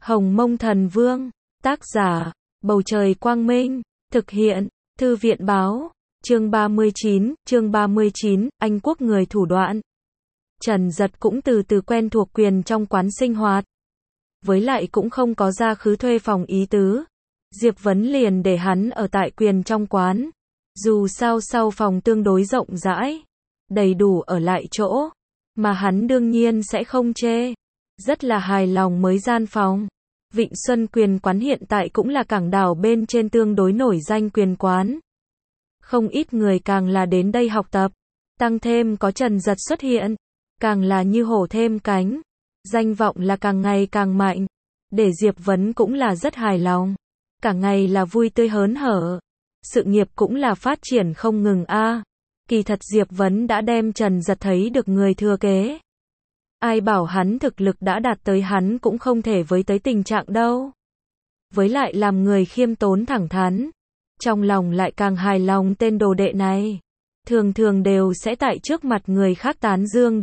Hồng Mông Thần Vương, tác giả, Bầu Trời Quang Minh, thực hiện, Thư viện Báo, chương 39, Anh Quốc người thủ đoạn. Trần Dật cũng từ từ quen thuộc quyền trong quán sinh hoạt. Với lại cũng không có ra khứ thuê phòng ý tứ. Diệp Vấn liền để hắn ở tại quyền trong quán. Dù sao sau phòng tương đối rộng rãi, đầy đủ ở lại chỗ, mà hắn đương nhiên sẽ không chê. Rất là hài lòng mới gian phòng. Vịnh Xuân quyền quán hiện tại cũng là cảng đảo bên trên tương đối nổi danh quyền quán. Không ít người càng là đến đây học tập, tăng thêm có Trần Dật xuất hiện, càng là như hổ thêm cánh, danh vọng là càng ngày càng mạnh, để Diệp Vấn cũng là rất hài lòng, cả ngày là vui tươi hớn hở, sự nghiệp cũng là phát triển không ngừng a. Kỳ thật Diệp Vấn đã đem Trần Dật thấy được người thừa kế. Ai bảo hắn thực lực đã đạt tới hắn cũng không thể với tới tình trạng đâu. Với lại làm người khiêm tốn thẳng thắn, trong lòng lại càng hài lòng tên đồ đệ này. Thường thường đều sẽ tại trước mặt người khác tán dương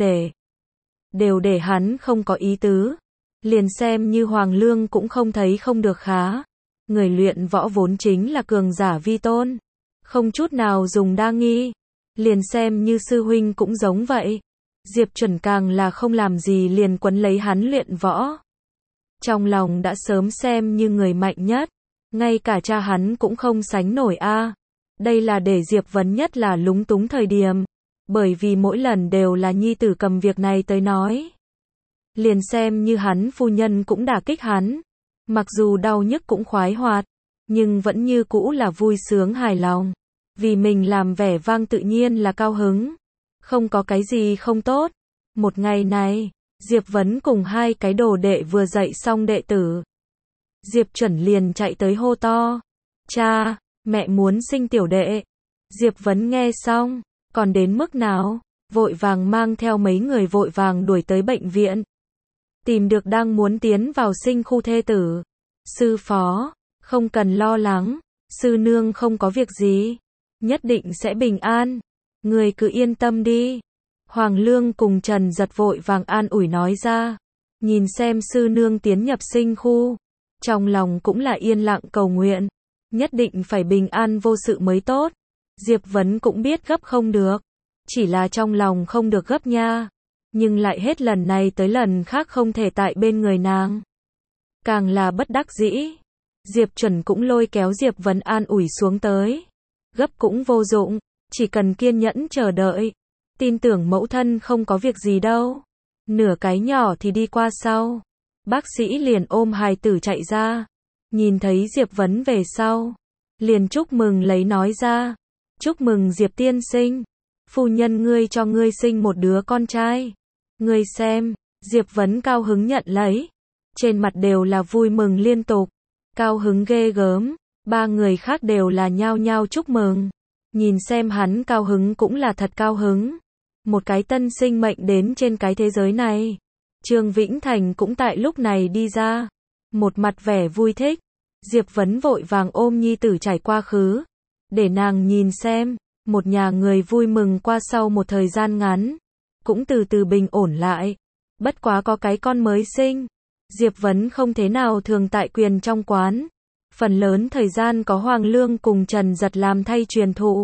đều để hắn không có ý tứ. Liền xem như Hoàng Lương cũng không thấy không được khá. Người luyện võ vốn chính là cường giả vi tôn, không chút nào dùng đa nghi. Liền xem như sư huynh cũng giống vậy. Diệp Chuẩn càng là không làm gì liền quấn lấy hắn luyện võ. Trong lòng đã sớm xem như người mạnh nhất, ngay cả cha hắn cũng không sánh nổi a. Đây là để Diệp Vấn nhất là lúng túng thời điểm, bởi vì mỗi lần đều là nhi tử cầm việc này tới nói. Liền xem như hắn phu nhân cũng đả kích hắn, mặc dù đau nhức cũng khoái hoạt, nhưng vẫn như cũ là vui sướng hài lòng, vì mình làm vẻ vang tự nhiên là cao hứng. Không có cái gì không tốt. Một ngày này, Diệp Vấn cùng hai cái đồ đệ vừa dạy xong đệ tử. Diệp Chuẩn liền chạy tới hô to. Cha, mẹ muốn sinh tiểu đệ. Diệp Vấn nghe xong, còn đến mức nào? Vội vàng mang theo mấy người vội vàng đuổi tới bệnh viện. Tìm được đang muốn tiến vào sinh khu thê tử. Sư phó, không cần lo lắng, sư nương không có việc gì, nhất định sẽ bình an. Người cứ yên tâm đi. Hoàng Lương cùng Trần Dật vội vàng an ủi nói ra. Nhìn xem sư nương tiến nhập sinh khu, trong lòng cũng là yên lặng cầu nguyện, nhất định phải bình an vô sự mới tốt. Diệp Vấn cũng biết gấp không được, chỉ là trong lòng không được gấp nha, nhưng lại hết lần này tới lần khác không thể tại bên người nàng. Càng là bất đắc dĩ, Diệp Chuẩn cũng lôi kéo Diệp Vấn an ủi xuống tới. Gấp cũng vô dụng, chỉ cần kiên nhẫn chờ đợi, tin tưởng mẫu thân không có việc gì đâu. Nửa cái nhỏ thì đi qua sau. Bác sĩ liền ôm hài tử chạy ra, nhìn thấy Diệp Vấn về sau, liền chúc mừng lấy nói ra. Chúc mừng Diệp tiên sinh, phu nhân ngươi cho ngươi sinh một đứa con trai. Ngươi xem, Diệp Vấn cao hứng nhận lấy, trên mặt đều là vui mừng liên tục, cao hứng ghê gớm. Ba người khác đều là nhao nhao chúc mừng. Nhìn xem hắn cao hứng cũng là thật cao hứng. Một cái tân sinh mệnh đến trên cái thế giới này. Trương Vĩnh Thành cũng tại lúc này đi ra, một mặt vẻ vui thích. Diệp Vấn vội vàng ôm nhi tử trải qua khứ, để nàng nhìn xem. Một nhà người vui mừng qua sau một thời gian ngắn, cũng từ từ bình ổn lại. Bất quá có cái con mới sinh, Diệp Vấn không thế nào thường tại quyền trong quán. Phần lớn thời gian có Hoàng Lương cùng Trần Dật làm thay truyền thụ.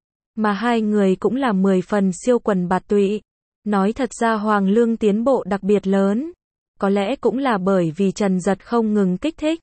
Mà hai người cũng là 10 phần siêu quần bạt tụy. Nói thật ra Hoàng Lương tiến bộ đặc biệt lớn. Có lẽ cũng là bởi vì Trần Dật không ngừng kích thích,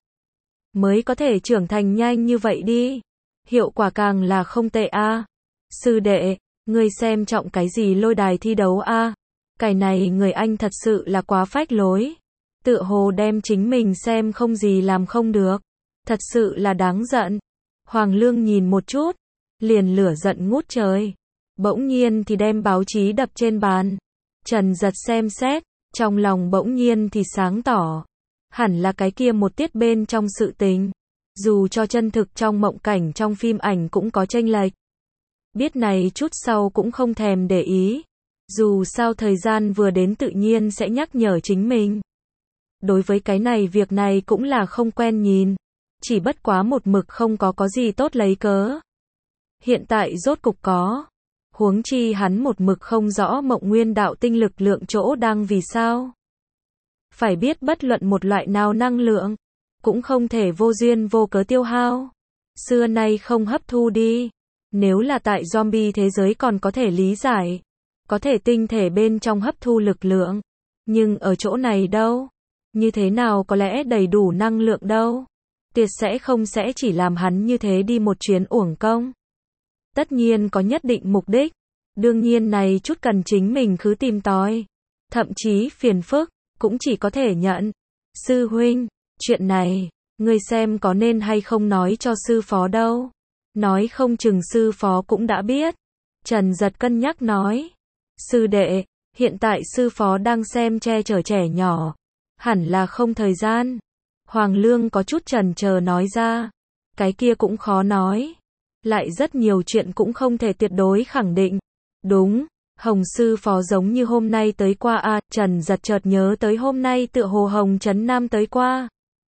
mới có thể trưởng thành nhanh như vậy đi. Hiệu quả càng là không tệ a. Sư đệ, ngươi xem trọng cái gì lôi đài thi đấu a? Cái này người anh thật sự là quá phách lối. Tựa hồ đem chính mình xem không gì làm không được. Thật sự là đáng giận. Hoàng Lương nhìn một chút, liền lửa giận ngút trời. Bỗng nhiên thì đem báo chí đập trên bàn. Trần Dật xem xét, trong lòng bỗng nhiên thì sáng tỏ. Hẳn là cái kia một tiết bên trong sự tình. Dù cho chân thực trong mộng cảnh trong phim ảnh cũng có chênh lệch. Biết này chút sau cũng không thèm để ý. Dù sao thời gian vừa đến tự nhiên sẽ nhắc nhở chính mình. Đối với cái này việc này cũng là không quen nhìn. Chỉ bất quá một mực không có gì tốt lấy cớ. Hiện tại rốt cục có. Huống chi hắn một mực không rõ Mộng Nguyên đạo tinh lực lượng chỗ đang vì sao. Phải biết bất luận một loại nào năng lượng, cũng không thể vô duyên vô cớ tiêu hao. Xưa nay không hấp thu đi. Nếu là tại zombie thế giới còn có thể lý giải. Có thể tinh thể bên trong hấp thu lực lượng. Nhưng ở chỗ này đâu? Như thế nào có lẽ đầy đủ năng lượng đâu? Tuyệt sẽ chỉ làm hắn như thế đi một chuyến uổng công. Tất nhiên có nhất định mục đích. Đương nhiên này chút cần chính mình cứ tìm tòi. Thậm chí phiền phức, cũng chỉ có thể nhận. Sư huynh, chuyện này, ngươi xem có nên hay không nói cho sư phó đâu. Nói không chừng sư phó cũng đã biết. Trần Giật cân nhắc nói. Sư đệ, hiện tại sư phó đang xem che chở trẻ nhỏ. Hẳn là không thời gian. Hoàng Lương có chút chần chờ nói ra. Cái kia cũng khó nói. Lại rất nhiều chuyện cũng không thể tuyệt đối khẳng định. Đúng, Hồng sư phó giống như hôm nay tới qua à, Trần Giật chợt nhớ tới hôm nay tựa hồ Hồng Trấn Nam tới qua.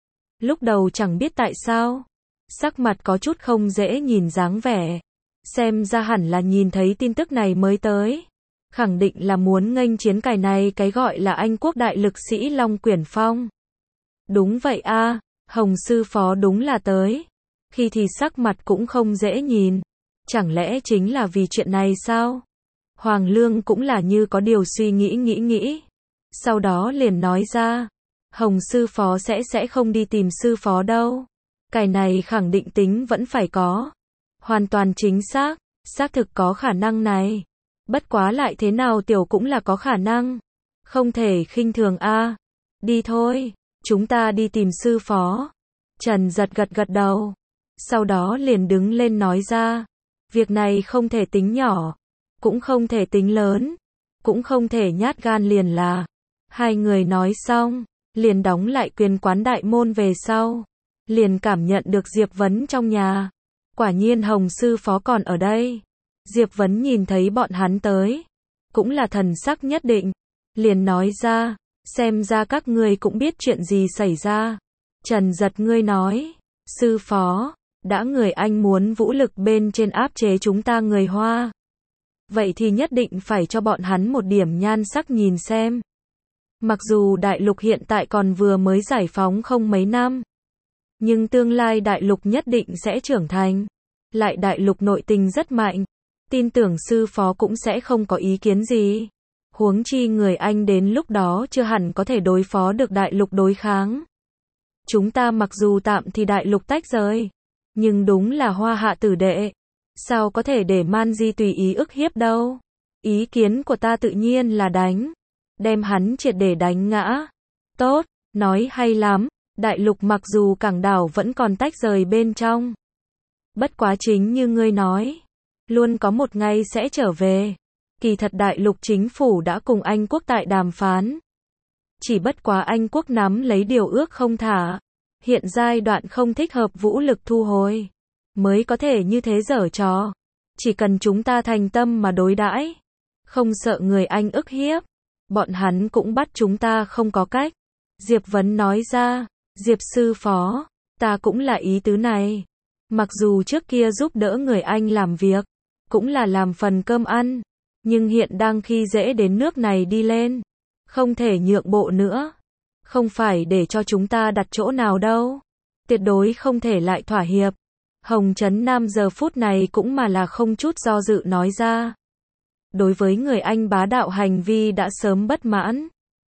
Lúc đầu chẳng biết tại sao. Sắc mặt có chút không dễ nhìn dáng vẻ. Xem ra hẳn là nhìn thấy tin tức này mới tới. Khẳng định là muốn nghênh chiến cải này cái gọi là Anh quốc đại lực sĩ Long Quyển Phong. Đúng vậy a, Hồng sư phó đúng là tới. Khi thì sắc mặt cũng không dễ nhìn. Chẳng lẽ chính là vì chuyện này sao? Hoàng Lương cũng là như có điều suy nghĩ. Sau đó liền nói ra. Hồng sư phó sẽ không đi tìm sư phó đâu. Cái này khẳng định tính vẫn phải có. Hoàn toàn chính xác. Xác thực có khả năng này. Bất quá lại thế nào tiểu cũng là có khả năng. Không thể khinh thường a. Đi thôi. Chúng ta đi tìm sư phó. Trần Giật gật đầu. Sau đó liền đứng lên nói ra. Việc này không thể tính nhỏ. Cũng không thể tính lớn. Cũng không thể nhát gan liền là. Hai người nói xong. Liền đóng lại quyền quán đại môn về sau. Liền cảm nhận được Diệp Vấn trong nhà. Quả nhiên Hồng sư phó còn ở đây. Diệp Vấn nhìn thấy bọn hắn tới. Cũng là thần sắc nhất định. Liền nói ra. Xem ra các ngươi cũng biết chuyện gì xảy ra. Trần Giật ngươi nói. Sư phó. Đã người Anh muốn vũ lực bên trên áp chế chúng ta người Hoa. Vậy thì nhất định phải cho bọn hắn một điểm nhan sắc nhìn xem. Mặc dù đại lục hiện tại còn vừa mới giải phóng không mấy năm. Nhưng tương lai đại lục nhất định sẽ trưởng thành. Lại đại lục nội tình rất mạnh. Tin tưởng sư phó cũng sẽ không có ý kiến gì. Huống chi người Anh đến lúc đó chưa hẳn có thể đối phó được đại lục đối kháng. Chúng ta mặc dù tạm thì đại lục tách rời. Nhưng đúng là Hoa hạ tử đệ. Sao có thể để Man Di tùy ý ức hiếp đâu. Ý kiến của ta tự nhiên là đánh. Đem hắn triệt để đánh ngã. Tốt, nói hay lắm. Đại lục mặc dù cảng đảo vẫn còn tách rời bên trong. Bất quá chính như ngươi nói. Luôn có một ngày sẽ trở về. Kỳ thật đại lục chính phủ đã cùng Anh quốc tại đàm phán. Chỉ bất quá Anh quốc nắm lấy điều ước không thả. Hiện giai đoạn không thích hợp vũ lực thu hồi. Mới có thể như thế giở trò. Chỉ cần chúng ta thành tâm mà đối đãi. Không sợ người Anh ức hiếp. Bọn hắn cũng bắt chúng ta không có cách. Diệp Vấn nói ra. Diệp sư phó. Ta cũng là ý tứ này. Mặc dù trước kia giúp đỡ người Anh làm việc. Cũng là làm phần cơm ăn. Nhưng hiện đang khi dễ đến nước này đi lên. Không thể nhượng bộ nữa. Không phải để cho chúng ta đặt chỗ nào đâu. Tuyệt đối không thể lại thỏa hiệp. Hồng Trấn Nam giờ phút này cũng mà là không chút do dự nói ra. Đối với người Anh bá đạo hành vi đã sớm bất mãn.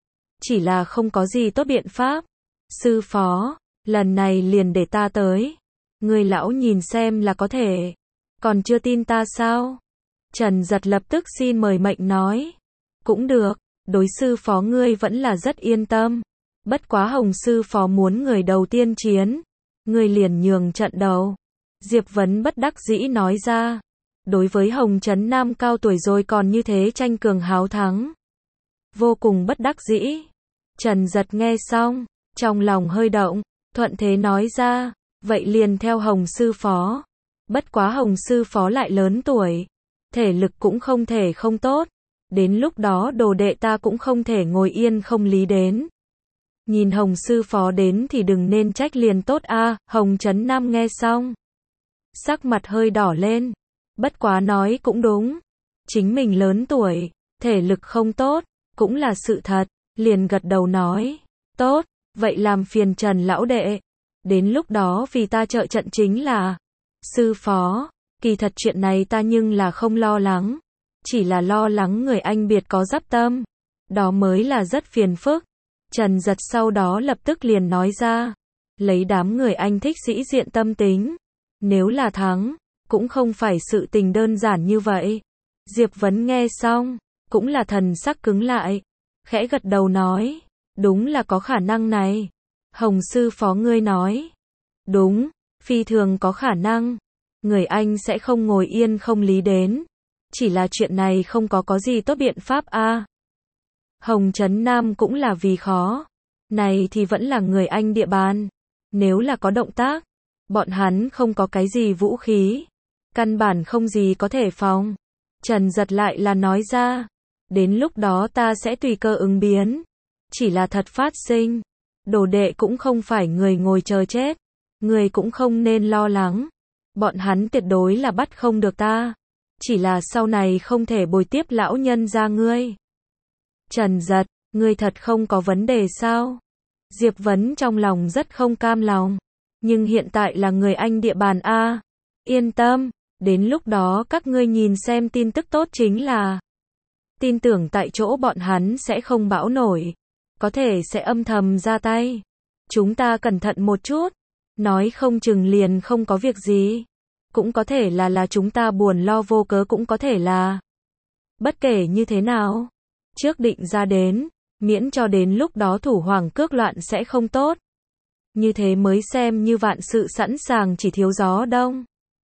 Chỉ là không có gì tốt biện pháp. Sư phó, lần này liền để ta tới. Người lão nhìn xem là có thể. Còn chưa tin ta sao? Trần Giật lập tức xin mời mệnh nói. Cũng được, đối sư phó ngươi vẫn là rất yên tâm. Bất quá Hồng sư phó muốn người đầu tiên chiến. Ngươi liền nhường trận đầu. Diệp Vấn bất đắc dĩ nói ra. Đối với Hồng Trấn Nam cao tuổi rồi còn như thế tranh cường háo thắng. Vô cùng bất đắc dĩ. Trần Giật nghe xong. Trong lòng hơi động. Thuận thế nói ra. Vậy liền theo Hồng sư phó. Bất quá Hồng sư phó lại lớn tuổi. Thể lực cũng không thể không tốt. Đến lúc đó đồ đệ ta cũng không thể ngồi yên không lý đến. Nhìn Hồng sư phó đến thì đừng nên trách liền tốt a. Hồng Trấn Nam nghe xong. Sắc mặt hơi đỏ lên. Bất quá nói cũng đúng. Chính mình lớn tuổi. Thể lực không tốt. Cũng là sự thật. Liền gật đầu nói. Tốt, vậy làm phiền Trần lão đệ. Đến lúc đó vì ta trợ trận chính là. Sư phó, kỳ thật chuyện này ta nhưng là không lo lắng. Chỉ là lo lắng người anh biệt có giáp tâm. Đó mới là rất phiền phức. Trần Giật sau đó lập tức liền nói ra. Lấy đám người anh thích sĩ diện tâm tính. Nếu là thắng, cũng không phải sự tình đơn giản như vậy. Diệp Vấn nghe xong, cũng là thần sắc cứng lại. Khẽ gật đầu nói. Đúng là có khả năng này. Hồng sư phó ngươi nói. Đúng, phi thường có khả năng. Người anh sẽ không ngồi yên không lý đến. Chỉ là chuyện này không có gì tốt biện pháp a. Hồng Trấn Nam cũng là vì khó. Này thì vẫn là người anh địa bàn. Nếu là có động tác, bọn hắn không có cái gì vũ khí. Căn bản không gì có thể phòng. Trần Giật lại là nói ra. Đến lúc đó ta sẽ tùy cơ ứng biến. Chỉ là thật phát sinh. Đồ đệ cũng không phải người ngồi chờ chết. Người cũng không nên lo lắng. Bọn hắn tuyệt đối là bắt không được ta. Chỉ là sau này không thể bồi tiếp lão nhân ra ngươi. Trần Giật, ngươi thật không có vấn đề sao? Diệp Vấn trong lòng rất không cam lòng. Nhưng hiện tại là người anh địa bàn A. Yên tâm, đến lúc đó các ngươi nhìn xem tin tức tốt chính là. Tin tưởng tại chỗ bọn hắn sẽ không bão nổi. Có thể sẽ âm thầm ra tay. Chúng ta cẩn thận một chút. Nói không chừng liền không có việc gì. Cũng có thể là chúng ta buồn lo vô cớ, cũng có thể là. Bất kể như thế nào, trước định ra đến, miễn cho đến lúc đó thủ hoàng cước loạn sẽ không tốt. Như thế mới xem như vạn sự sẵn sàng, chỉ thiếu gió đông.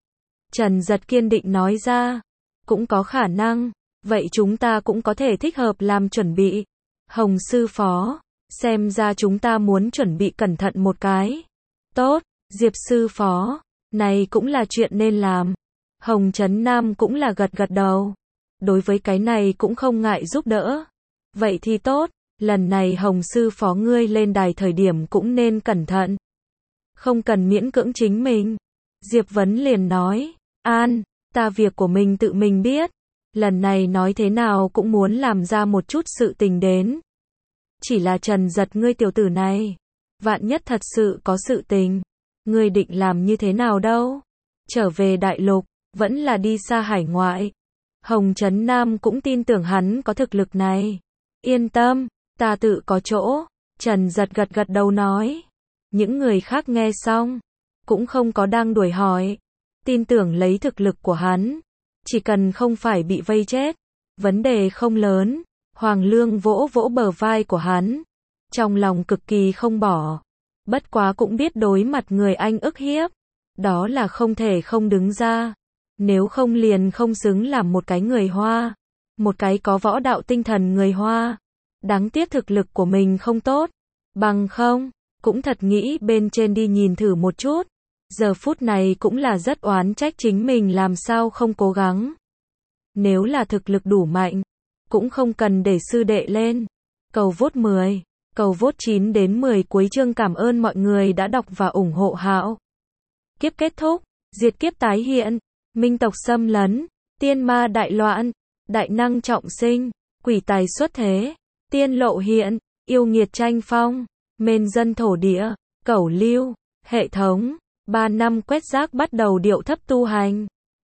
Trần Giật kiên định nói ra. Cũng có khả năng. Vậy chúng ta cũng có thể thích hợp làm chuẩn bị. Hồng sư phó, xem ra chúng ta muốn chuẩn bị cẩn thận một cái. Tốt, Diệp sư phó, này cũng là chuyện nên làm. Hồng Trấn Nam cũng là gật gật đầu. Đối với cái này cũng không ngại giúp đỡ. Vậy thì tốt, lần này Hồng sư phó ngươi lên đài thời điểm cũng nên cẩn thận. Không cần miễn cưỡng chính mình. Diệp Vấn liền nói, An, ta việc của mình tự mình biết. Lần này nói thế nào cũng muốn làm ra một chút sự tình đến. Chỉ là Trần Giật ngươi tiểu tử này. Vạn nhất thật sự có sự tình. Ngươi định làm như thế nào đâu? Trở về đại lục, vẫn là đi xa hải ngoại. Hồng Trấn Nam cũng tin tưởng hắn có thực lực này. Yên tâm, ta tự có chỗ. Trần Giật gật gật đầu nói. Những người khác nghe xong, cũng không có đang đuổi hỏi. Tin tưởng lấy thực lực của hắn. Chỉ cần không phải bị vây chết. Vấn đề không lớn. Hoàng Lương vỗ vỗ bờ vai của hắn. Trong lòng cực kỳ không bỏ. Bất quá cũng biết đối mặt người anh ức hiếp. Đó là không thể không đứng ra. Nếu không liền không xứng làm một cái người Hoa. Một cái có võ đạo tinh thần người Hoa. Đáng tiếc thực lực của mình không tốt. Bằng không, cũng thật nghĩ bên trên đi nhìn thử một chút. Giờ phút này cũng là rất oán trách chính mình làm sao không cố gắng. Nếu là thực lực đủ mạnh, cũng không cần để sư đệ lên. Cầu vote 10, cầu vote 9 đến 10 cuối chương. Cảm ơn mọi người đã đọc và ủng hộ Hạo. Kiếp kết thúc, diệt kiếp tái hiện, minh tộc xâm lấn, tiên ma đại loạn, đại năng trọng sinh, quỷ tài xuất thế, tiên lộ hiện, yêu nghiệt tranh phong, mên dân thổ địa, cẩu lưu, hệ thống, 3 năm quét rác bắt đầu điệu thấp tu hành.